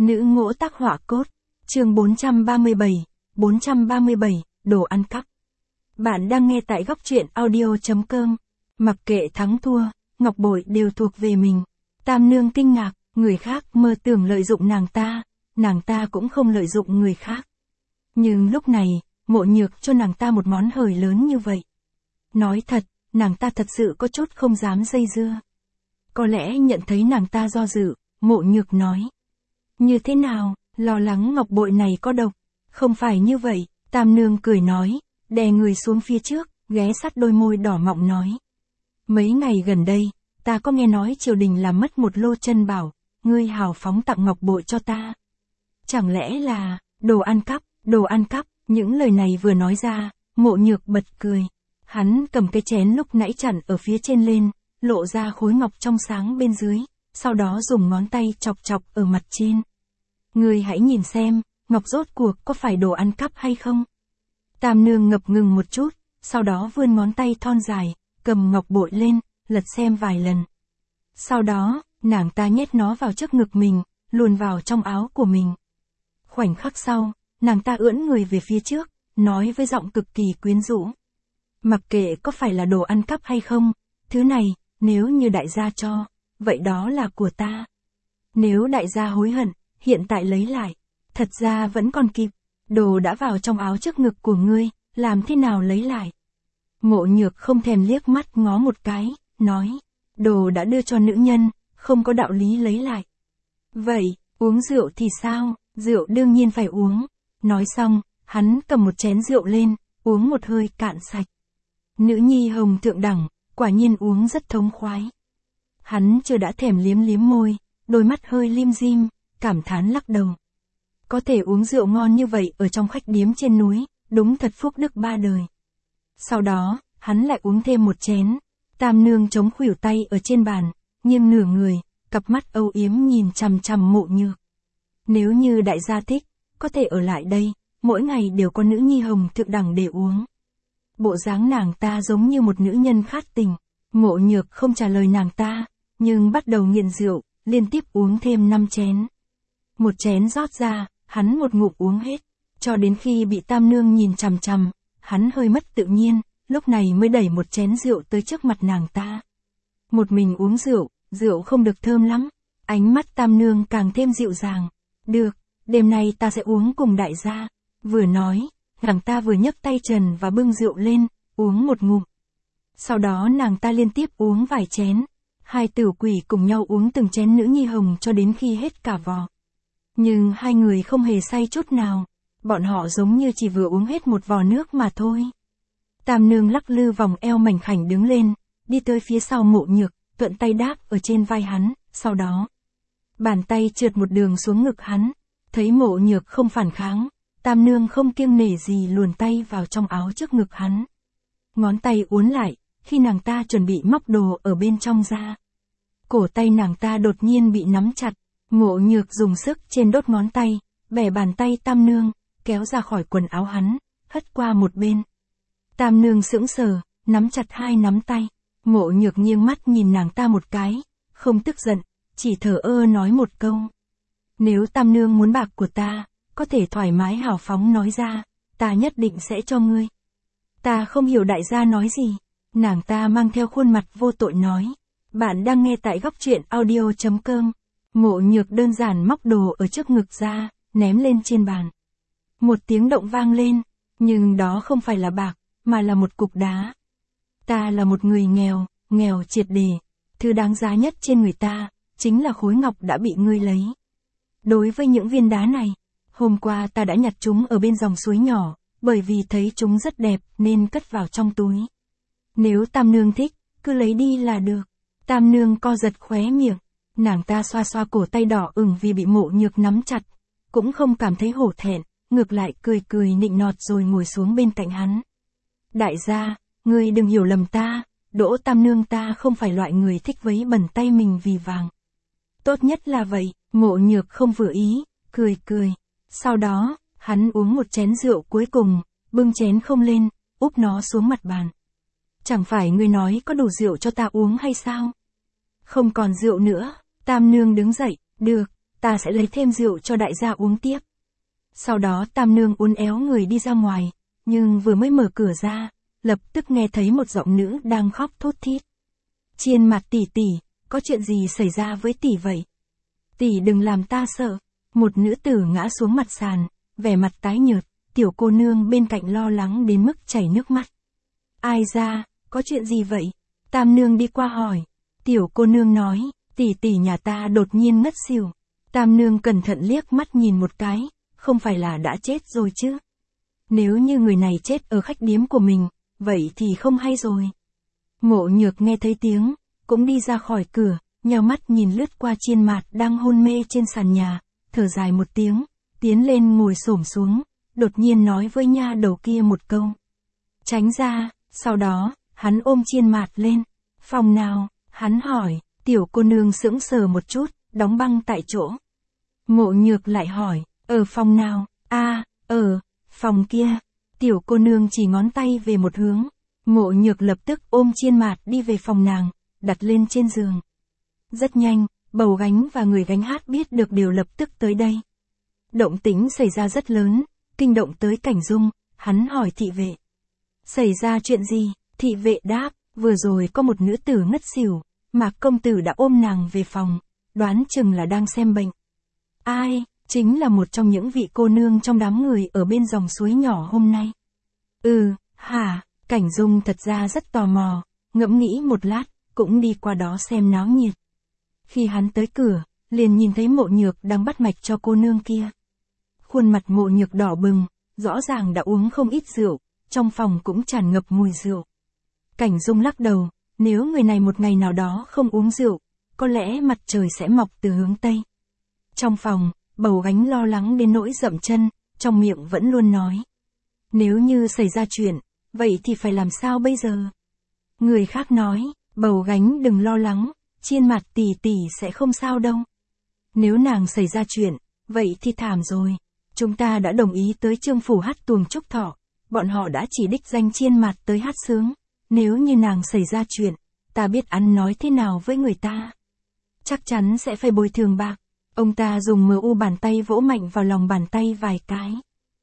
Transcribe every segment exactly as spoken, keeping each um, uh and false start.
Nữ ngỗ tác họa cốt. Chương bốn trăm ba mươi bảy. bốn trăm ba mươi bảy, đồ ăn cắp. Bạn đang nghe tại góc truyện audio chấm com. Mặc kệ thắng thua, ngọc bội đều thuộc về mình. Tam nương kinh ngạc, người khác mơ tưởng lợi dụng nàng ta, nàng ta cũng không lợi dụng người khác. Nhưng lúc này, Mộ Nhược cho nàng ta một món hời lớn như vậy. Nói thật, nàng ta thật sự có chút không dám dây dưa. Có lẽ nhận thấy nàng ta do dự, Mộ Nhược nói. Như thế nào, lo lắng ngọc bội này có độc. Không phải như vậy, Tam nương cười nói, đè người xuống phía trước, ghé sát đôi môi đỏ mọng nói. Mấy ngày gần đây, ta có nghe nói triều đình làm mất một lô chân bảo, ngươi hào phóng tặng ngọc bội cho ta. Chẳng lẽ là, đồ ăn cắp, đồ ăn cắp, những lời này vừa nói ra, Mộ Nhược bật cười. Hắn cầm cái chén lúc nãy chặn ở phía trên lên, lộ ra khối ngọc trong sáng bên dưới, sau đó dùng ngón tay chọc chọc ở mặt trên. Ngươi hãy nhìn xem, ngọc rốt cuộc có phải đồ ăn cắp hay không? Tam nương ngập ngừng một chút, sau đó vươn ngón tay thon dài, cầm ngọc bội lên, lật xem vài lần. Sau đó, nàng ta nhét nó vào trước ngực mình, luồn vào trong áo của mình. Khoảnh khắc sau, nàng ta ưỡn người về phía trước, nói với giọng cực kỳ quyến rũ. Mặc kệ có phải là đồ ăn cắp hay không, thứ này, nếu như đại gia cho, vậy đó là của ta. Nếu đại gia hối hận, hiện tại lấy lại, thật ra vẫn còn kịp, đồ đã vào trong áo trước ngực của ngươi, làm thế nào lấy lại? Mộ Nhược không thèm liếc mắt ngó một cái, nói, đồ đã đưa cho nữ nhân, không có đạo lý lấy lại. Vậy, uống rượu thì sao? Rượu đương nhiên phải uống. Nói xong, hắn cầm một chén rượu lên, uống một hơi cạn sạch. Nữ nhi hồng thượng đẳng, quả nhiên uống rất thống khoái. Hắn chưa đã thèm liếm liếm môi, đôi mắt hơi lim dim, cảm thán lắc đầu. Có thể uống rượu ngon như vậy ở trong khách điếm trên núi, đúng thật phúc đức ba đời. Sau đó, hắn lại uống thêm một chén. Tam nương chống khuỷu tay ở trên bàn, nghiêng nửa người, cặp mắt âu yếm nhìn chằm chằm Mộ Nhược. Nếu như đại gia thích, có thể ở lại đây, mỗi ngày đều có nữ nhi hồng thượng đẳng để uống. Bộ dáng nàng ta giống như một nữ nhân khát tình. Mộ Nhược không trả lời nàng ta, nhưng bắt đầu nghiện rượu, liên tiếp uống thêm năm chén. Một chén rót ra, hắn một ngụm uống hết, cho đến khi bị Tam nương nhìn chằm chằm, hắn hơi mất tự nhiên, lúc này mới đẩy một chén rượu tới trước mặt nàng ta. Một mình uống rượu, rượu không được thơm lắm. Ánh mắt Tam nương càng thêm dịu dàng. Được, đêm nay ta sẽ uống cùng đại gia. Vừa nói, nàng ta vừa nhấc tay trần và bưng rượu lên, uống một ngụm. Sau đó nàng ta liên tiếp uống vài chén. Hai tử quỷ cùng nhau uống từng chén nữ nhi hồng cho đến khi hết cả vò. Nhưng hai người không hề say chút nào. Bọn họ giống như chỉ vừa uống hết một vò nước mà thôi. Tam nương lắc lư vòng eo mảnh khảnh đứng lên, đi tới phía sau Mộ Nhược, thuận tay đáp ở trên vai hắn, sau đó. Bàn tay trượt một đường xuống ngực hắn. Thấy Mộ Nhược không phản kháng, Tam nương không kiêng nể gì luồn tay vào trong áo trước ngực hắn. Ngón tay uốn lại, khi nàng ta chuẩn bị móc đồ ở bên trong ra. Cổ tay nàng ta đột nhiên bị nắm chặt, Mộ Nhược dùng sức trên đốt ngón tay, bẻ bàn tay Tam nương, kéo ra khỏi quần áo hắn, hất qua một bên. Tam nương sững sờ, nắm chặt hai nắm tay. Mộ Nhược nghiêng mắt nhìn nàng ta một cái, không tức giận, chỉ thở ơ nói một câu. Nếu Tam nương muốn bạc của ta, có thể thoải mái hào phóng nói ra, ta nhất định sẽ cho ngươi. Ta không hiểu đại gia nói gì. Nàng ta mang theo khuôn mặt vô tội nói. Bạn đang nghe tại góc truyện audio chấm com. Mộ Nhược đơn giản móc đồ ở trước ngực ra, ném lên trên bàn. Một tiếng động vang lên, nhưng đó không phải là bạc, mà là một cục đá. Ta là một người nghèo, nghèo triệt để. Thứ đáng giá nhất trên người ta, chính là khối ngọc đã bị ngươi lấy. Đối với những viên đá này, hôm qua ta đã nhặt chúng ở bên dòng suối nhỏ, bởi vì thấy chúng rất đẹp nên cất vào trong túi. Nếu Tam nương thích, cứ lấy đi là được. Tam nương co giật khóe miệng, nàng ta xoa xoa cổ tay đỏ ửng vì bị Mộ Nhược nắm chặt, cũng không cảm thấy hổ thẹn, ngược lại cười cười nịnh nọt rồi ngồi xuống bên cạnh hắn. Đại gia, ngươi đừng hiểu lầm ta, Đỗ Tam nương ta không phải loại người thích vấy bẩn tay mình vì vàng. Tốt nhất là vậy. Mộ Nhược không vừa ý, cười cười. Sau đó, hắn uống một chén rượu cuối cùng, bưng chén không lên, úp nó xuống mặt bàn. Chẳng phải ngươi nói có đủ rượu cho ta uống hay sao? Không còn rượu nữa. Tam nương đứng dậy, được, ta sẽ lấy thêm rượu cho đại gia uống tiếp. Sau đó Tam Nương uốn éo người đi ra ngoài, nhưng vừa mới mở cửa ra, lập tức nghe thấy một giọng nữ đang khóc thút thít. Chiên Mạt tỷ tỷ, có chuyện gì xảy ra với tỷ vậy? Tỷ đừng làm ta sợ. Một nữ tử ngã xuống mặt sàn, vẻ mặt tái nhợt, tiểu cô nương bên cạnh lo lắng đến mức chảy nước mắt. Ai ra, có chuyện gì vậy? Tam Nương đi qua hỏi. Tiểu cô nương nói, tỷ tỷ nhà ta đột nhiên ngất xỉu. Tam Nương cẩn thận liếc mắt nhìn một cái, không phải là đã chết rồi chứ? Nếu như người này chết ở khách điếm của mình, vậy thì không hay rồi. Mộ Nhược nghe thấy tiếng, cũng đi ra khỏi cửa, nheo mắt nhìn lướt qua Chiên Mạt đang hôn mê trên sàn nhà, thở dài một tiếng, tiến lên ngồi xổm xuống, đột nhiên nói với nha đầu kia một câu. Tránh ra, sau đó, hắn ôm Chiên Mạt lên. Phòng nào? Hắn hỏi. Tiểu cô nương sững sờ một chút, đóng băng tại chỗ. Mộ Nhược lại hỏi, ở phòng nào? A, à, ở phòng kia. Tiểu cô nương chỉ ngón tay về một hướng. Mộ Nhược lập tức ôm Chiên Mạt đi về phòng nàng, đặt lên trên giường. Rất nhanh, bầu gánh và người gánh hát biết được điều lập tức tới đây. Động tĩnh xảy ra rất lớn, kinh động tới Cảnh Dung, hắn hỏi thị vệ. Xảy ra chuyện gì? Thị vệ đáp, vừa rồi có một nữ tử ngất xỉu, Mạc công tử đã ôm nàng về phòng, đoán chừng là đang xem bệnh. Ai? Chính là một trong những vị cô nương trong đám người ở bên dòng suối nhỏ hôm nay. Ừ, hả? Cảnh Dung thật ra rất tò mò, ngẫm nghĩ một lát, cũng đi qua đó xem náo nhiệt. Khi hắn tới cửa, liền nhìn thấy Mộ Nhược đang bắt mạch cho cô nương kia. Khuôn mặt Mộ Nhược đỏ bừng, rõ ràng đã uống không ít rượu, trong phòng cũng tràn ngập mùi rượu. Cảnh Dung lắc đầu, nếu người này một ngày nào đó không uống rượu, có lẽ mặt trời sẽ mọc từ hướng Tây. Trong phòng, bầu gánh lo lắng đến nỗi dậm chân, trong miệng vẫn luôn nói. Nếu như xảy ra chuyện, vậy thì phải làm sao bây giờ? Người khác nói, bầu gánh đừng lo lắng, Chiên Mạt tỷ tỷ sẽ không sao đâu. Nếu nàng xảy ra chuyện, vậy thì thảm rồi. Chúng ta đã đồng ý tới Trương phủ hát tuồng chúc thọ, bọn họ đã chỉ đích danh Chiên Mạt tới hát sướng. Nếu như nàng xảy ra chuyện, ta biết ăn nói thế nào với người ta. Chắc chắn sẽ phải bồi thường bạc. Ông ta dùng mờ u bàn tay vỗ mạnh vào lòng bàn tay vài cái.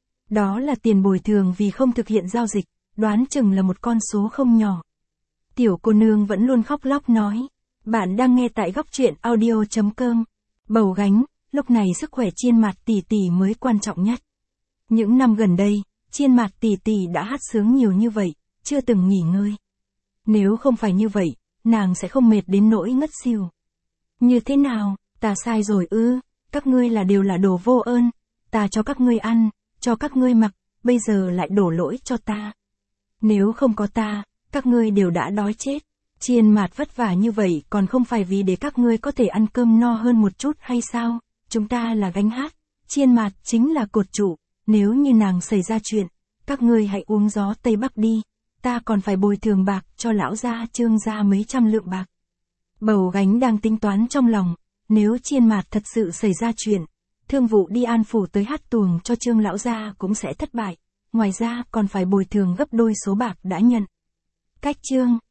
Đó là tiền bồi thường vì không thực hiện giao dịch, đoán chừng là một con số không nhỏ. Tiểu cô nương vẫn luôn khóc lóc nói. Bạn đang nghe tại góc truyện audio chấm com. Bầu gánh, lúc này sức khỏe Chiên Mạt tỷ tỷ mới quan trọng nhất. Những năm gần đây, Chiên Mạt tỷ tỷ đã hát sướng nhiều như vậy, chưa từng nghỉ ngơi. Nếu không phải như vậy, nàng sẽ không mệt đến nỗi ngất xỉu. Như thế nào, ta sai rồi ư? Các ngươi là đều là đồ vô ơn, ta cho các ngươi ăn, cho các ngươi mặc, bây giờ lại đổ lỗi cho ta. Nếu không có ta, các ngươi đều đã đói chết. Chiên Mạt vất vả như vậy còn không phải vì để các ngươi có thể ăn cơm no hơn một chút hay sao? Chúng ta là gánh hát, Chiên Mạt chính là cột trụ, nếu như nàng xảy ra chuyện, các ngươi hãy uống gió Tây Bắc đi, ta còn phải bồi thường bạc cho lão gia Trương gia mấy trăm lượng bạc. Bầu gánh đang tính toán trong lòng, nếu Chiên Mạt thật sự xảy ra chuyện, thương vụ đi An phủ tới hát tuồng cho Trương lão gia cũng sẽ thất bại, ngoài ra còn phải bồi thường gấp đôi số bạc đã nhận. Cách chương